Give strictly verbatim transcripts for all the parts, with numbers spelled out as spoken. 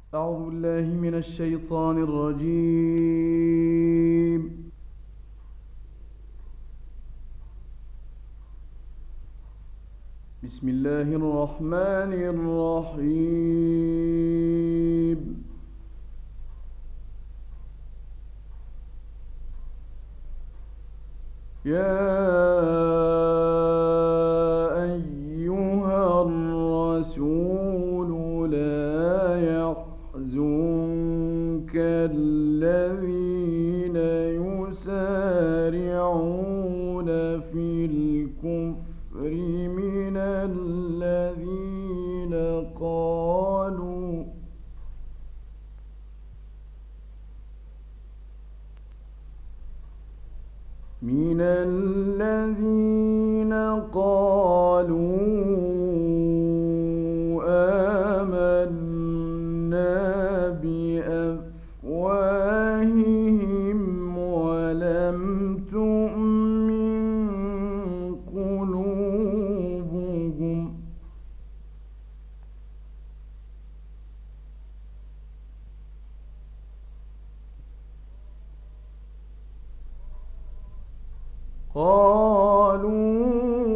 أعوذ بالله من الشيطان الرجيم. بسم الله الرحمن الرحيم. يا أيها الرسول لا يحزنك الذين يسارعون في الكفر من الذين قالوا من الذين قالوا آمنا بأفواههم ولم تؤمن قلوبهم قالوا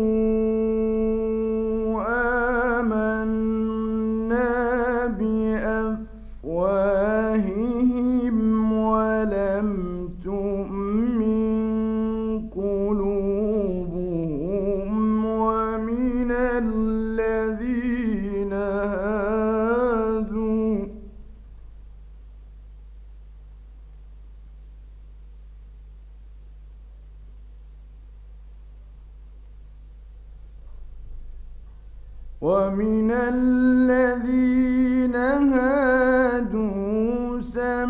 آمنا بأفواههم ولم تؤمن قلوبهم ومن الذين هادوا ومن الذين هادوا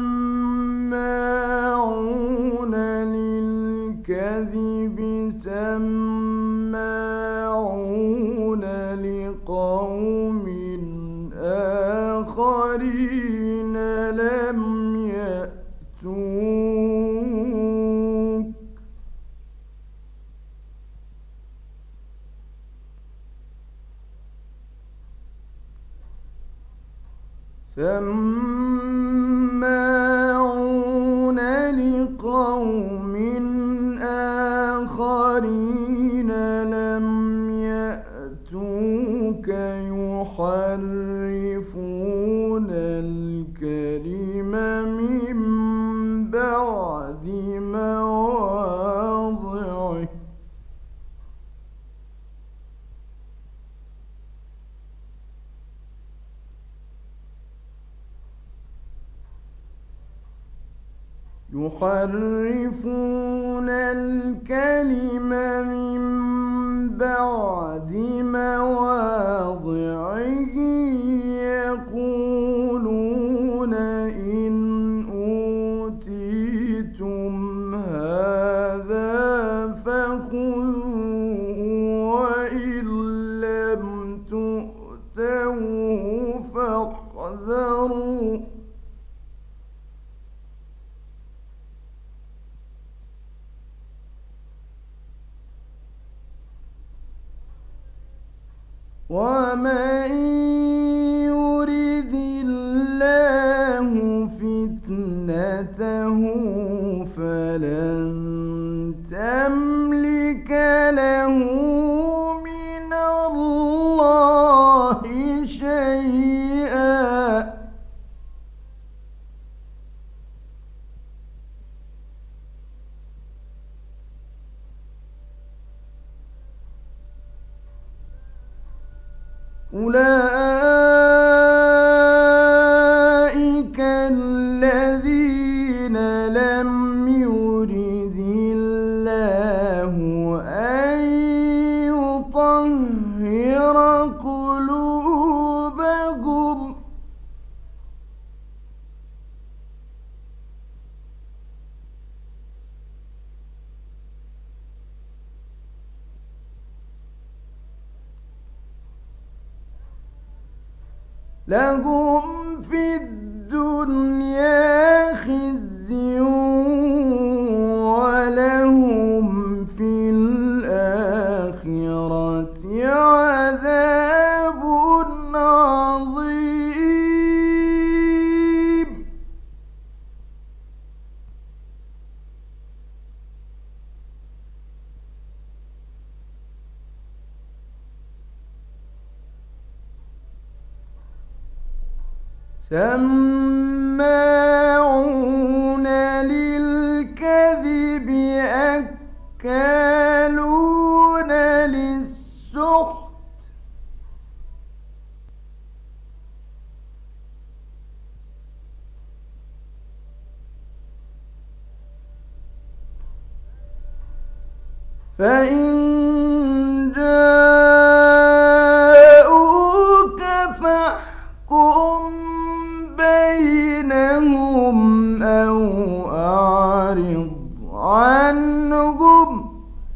سماعون للكذب سماعون لقوم آخرين لم يأتوك سماعون لقوم آخرين لم يأتوك يحرفون الكلم من بعد مواضعه يحرفون الكلم من بعد مواضعه يقولون إن أوتيتم هذا فخذوه وإن لم تؤتوه فاحذروا ومن يرد الله فتنته فلن تملك له من الله شيئا أولئك الذين لم يرد الله أن يطهر قلوبهم لهم في الدنيا خزي ولهم في الآخرة عذاب عظيم. سماعون للكذب أكالون للسحت فإن جاءوك فاحكم بينهم أو أعرض عنهم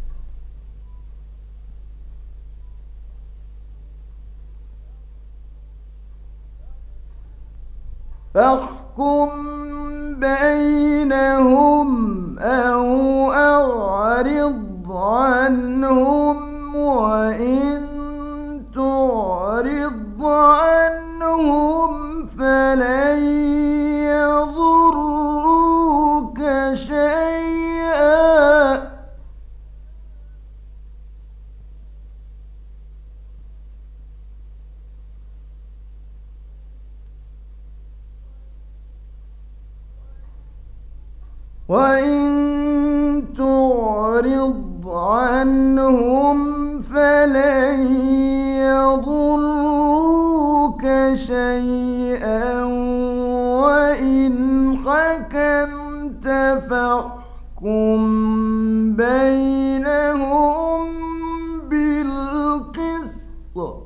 فاحكم بينهم أو أعرض عنهم وإن تعرض عنهم فلن يضروك شيئا وإن تعرض عنهم فلن يضروك شيئا وإن حكمت فاحكم بينهم بالقسط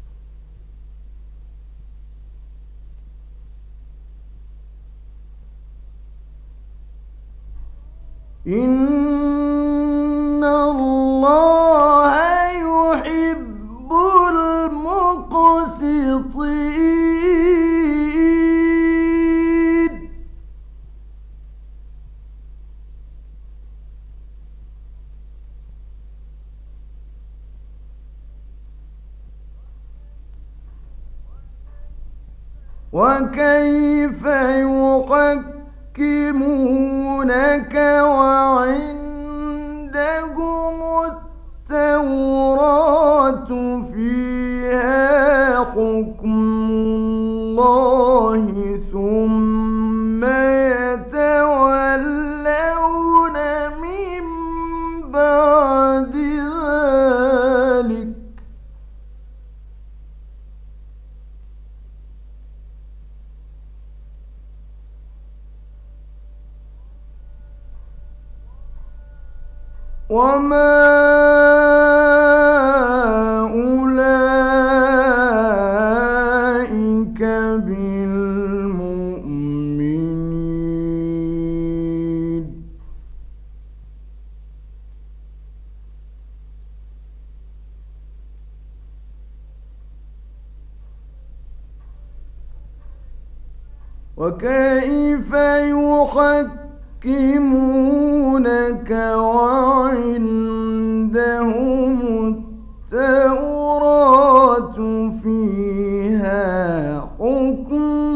إن الله يحب المقسطين وكيف يحكمونك وعندهم التوراة فيها حكم الله ثم يتولون من بعد ذلك وما أولئك بالمؤمنين وكيف يحكمونك وعندهم التوراة فيها حكم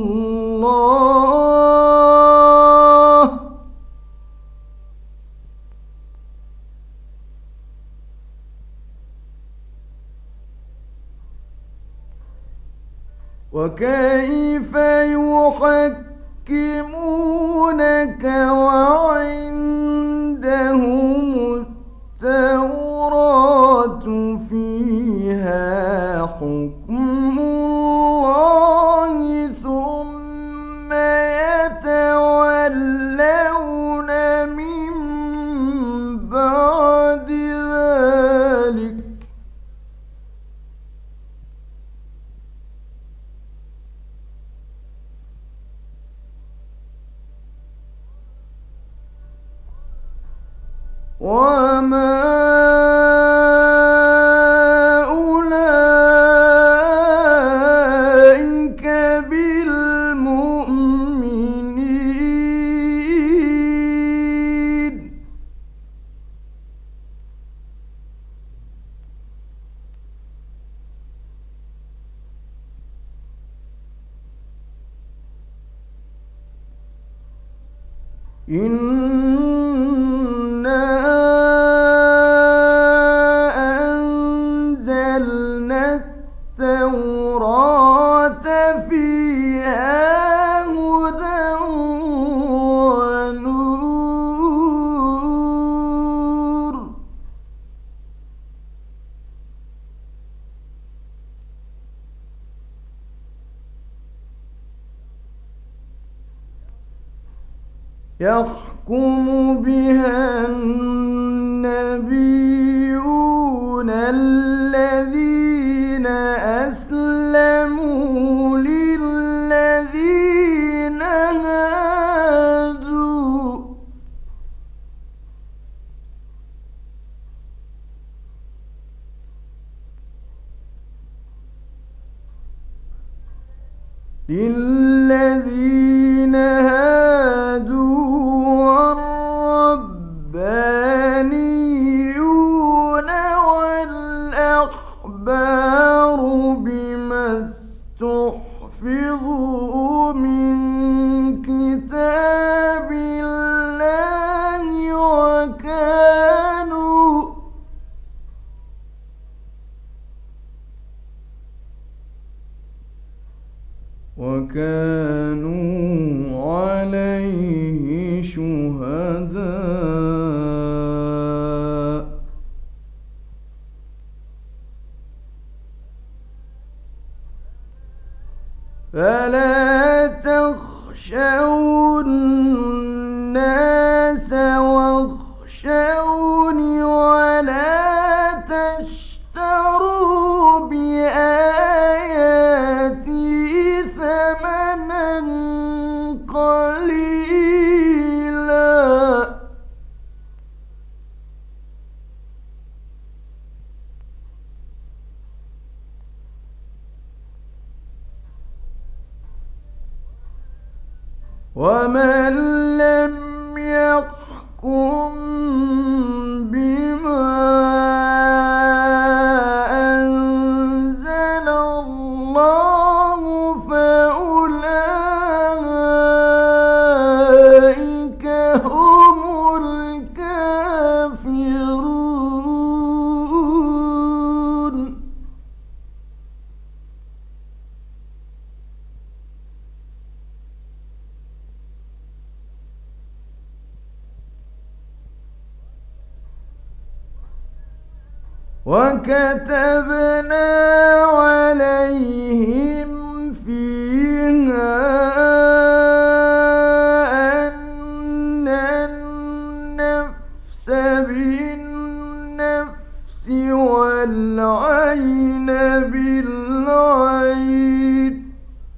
الله وكيف يحكمونك وعندهم التوراة فيها حكم الله ثم يتولون من بعد ذلك وما أولئك بالمؤمنين إنا أنزلنا التوراة فيها يحكم بها النبيون الذين أسلموا للذين هادوا للذين هادوا والربانيون والأحبار بما استحفظوا من كتاب الله وكانوا وكانوا عليه شهداء فلا تخشوا الناس واخشوني ولا تشتروا بآياتي ثمنا قليلا ومن لم يحكم بما أنزل الله فأولئك هم الكافرون وكتبنا عليهم فيها أن النفس بالنفس والعين بالعين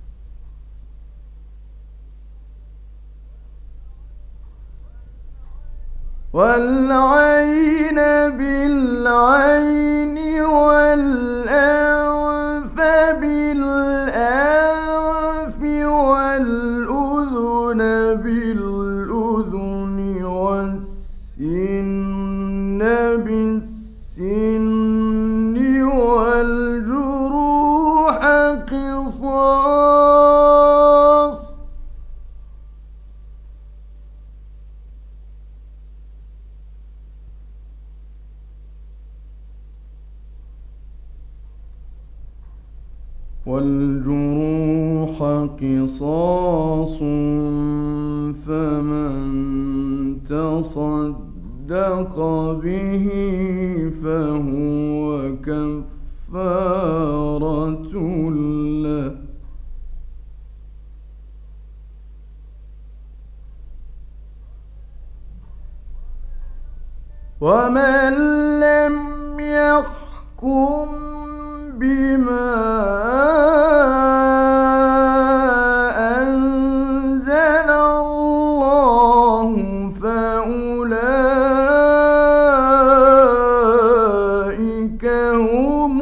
والعين بالعين والأنف بالأنف والأذن بالأذن والسن بالسن والجروح قصاص والجروح قصاص فمن تصدق به فهو كفارة له ومن لم يحكم بما أنزل الله فأولئك هم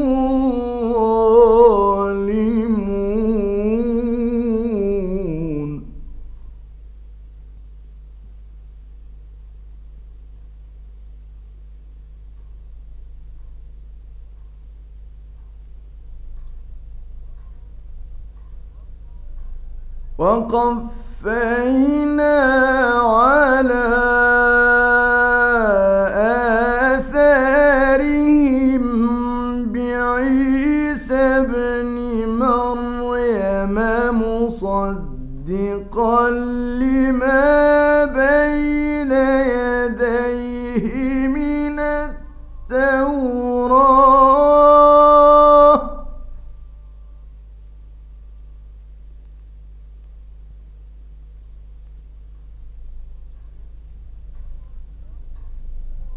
الظالمون وقفينا على آثارهم بعيسى ابن مريم مصدقا لما بين يديه من التوراة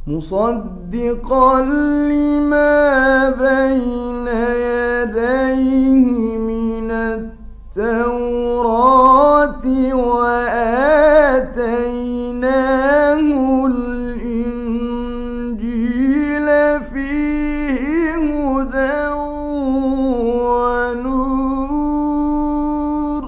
مصدقا لما بين يديه من التوراة وآتيناه الإنجيل فيه هدى ونور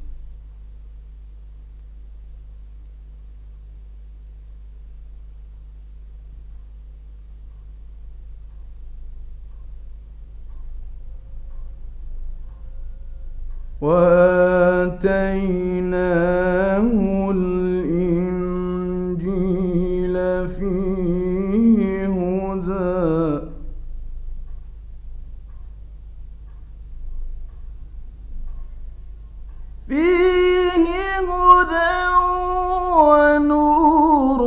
وآتيناه الإنجيل فيه هدى فيه هدى ونور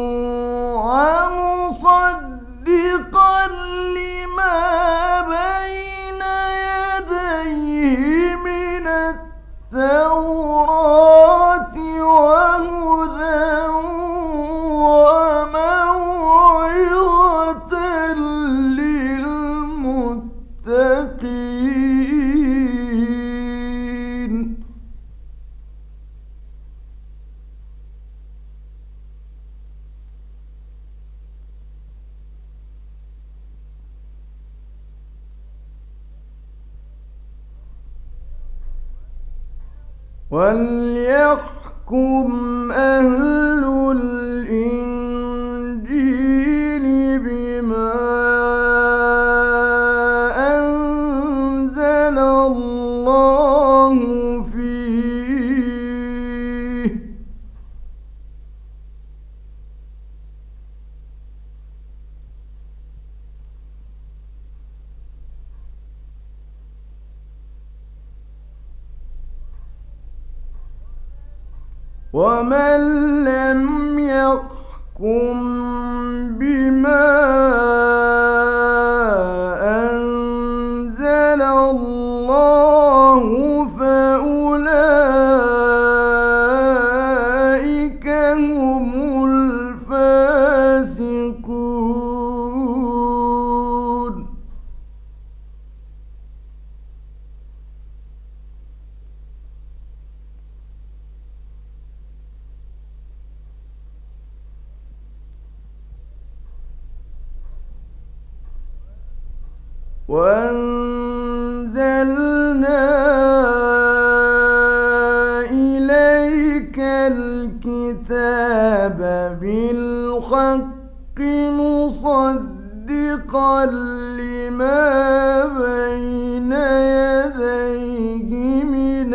ومصدقا لما بين يديه من التوراة وهدى وموعظة للمتقين وليحكم أهل الإنجيل بما أنزل الله فيه ومن لم يحكم بما أنزل الله فأولئك هم الفاسقون وأنزلنا إليك الكتاب بالحق مصدقا لما بين يديه من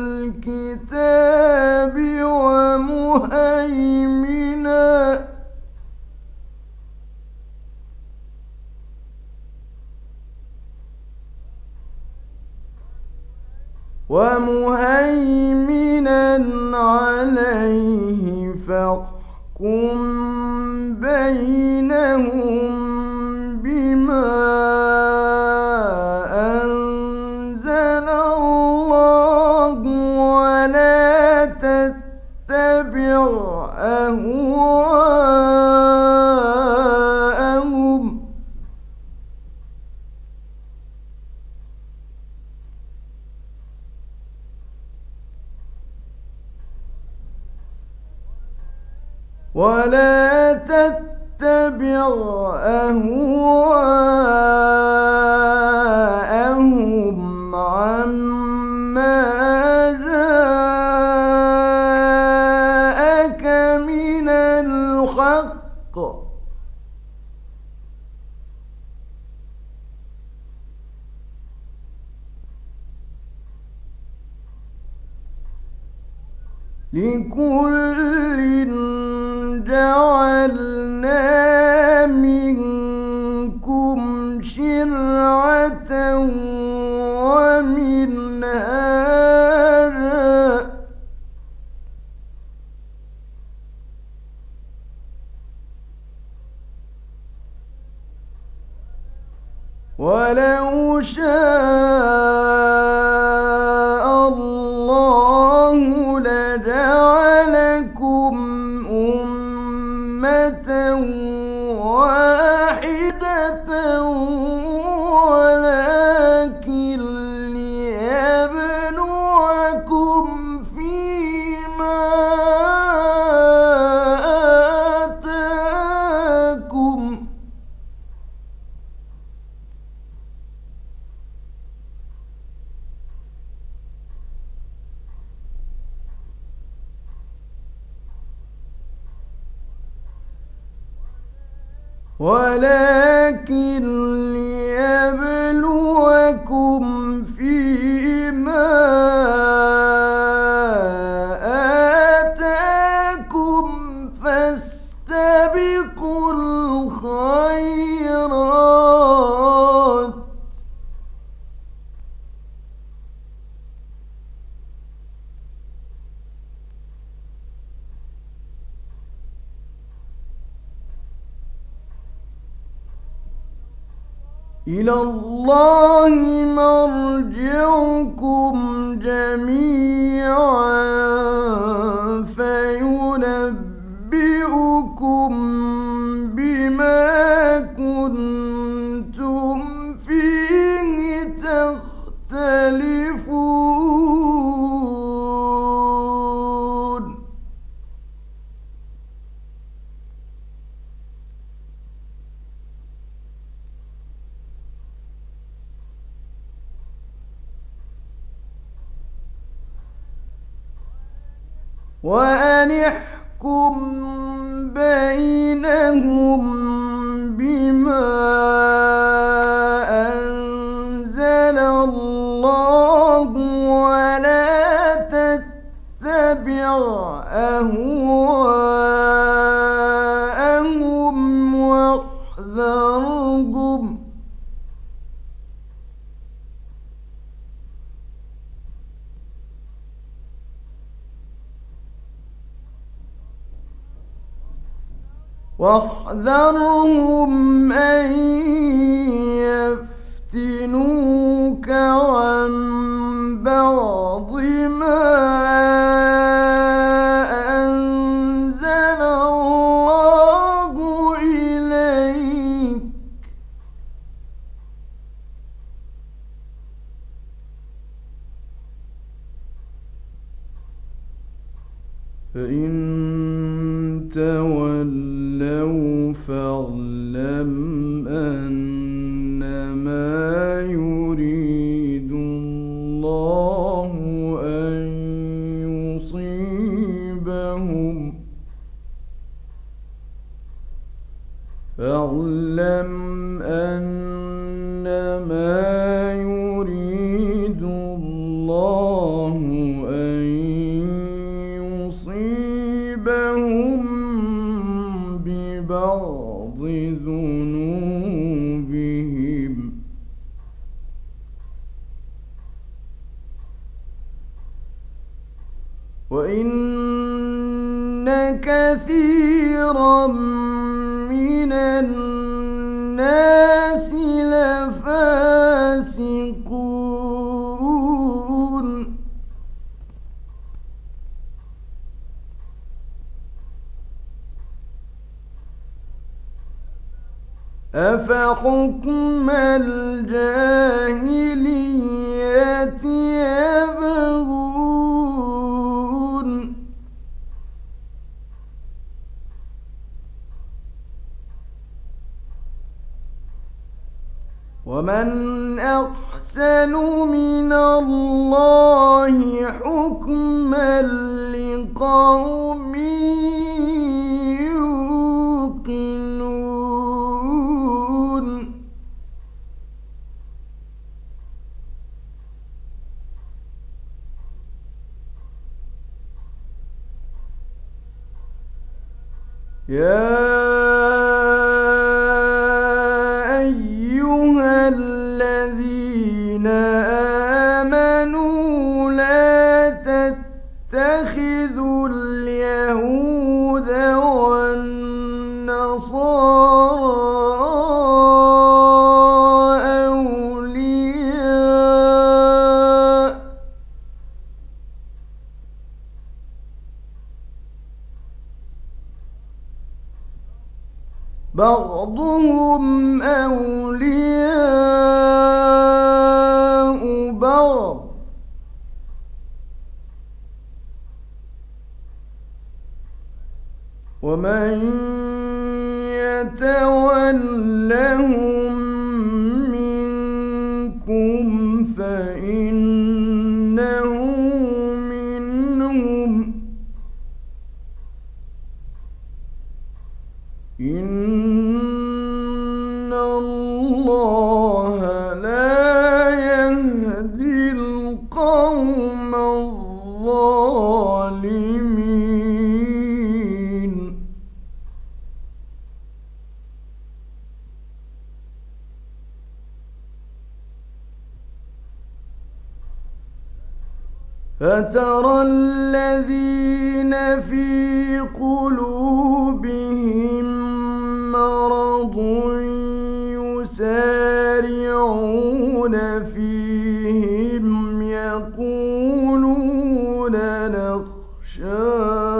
الكتاب ومهيمنا ومهيمنا عليه فاحكم بينهم بما أنزل الله ولا تتبع أهواءهم ولا تتبع أهواءهم عما جاءك من الحق لكل جعلنا منكم شرعة ومنهاجا ولو شاء الله لجعلكم أمة ولكن ليبلوكم فيما آتاكم فاستبقوا الخيرات إلى الله مرجعكم جميعا فينبئكم بما كنتم فيه تختلفون وأن احكم بينهم بما أنزل الله ولا تتبع أهواءهم واحذرهم واحذرهم أن يفتنوك عن بعض ما أنزل الله إليك فإن تولوا فاعلم أنما يريد الله أن يصيبهم فاعلم أنما يريد الله أن يصيبهم ببعض ذنوبهم وإن كثيرا من الناس لفاسقون أفحكم الجاهلية يبغون ومن أحسن من الله حكما لقوم يوقنون يا أيها الذين آمنوا لا تتخذوا اليهود والنصارى أولياء بعضهم أولياء بعض ومن يتولهم منكم فإنه منهم إن الظالمين فترى الذين في قلوبهم مرض يسارعون فيهم يقولون نخشى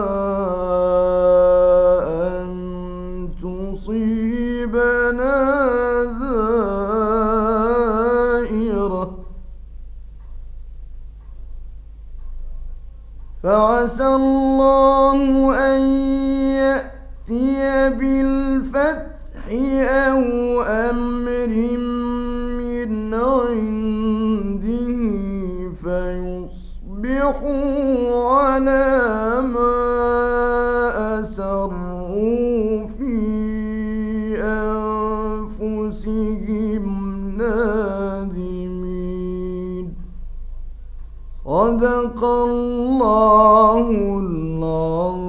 أن تصيبنا دائرة فعسى الله أن يأتي بالفتح أو أمر من عنده فيصبحوا على ما أسروا في أنفسهم نادمين. صدق الله العظيم.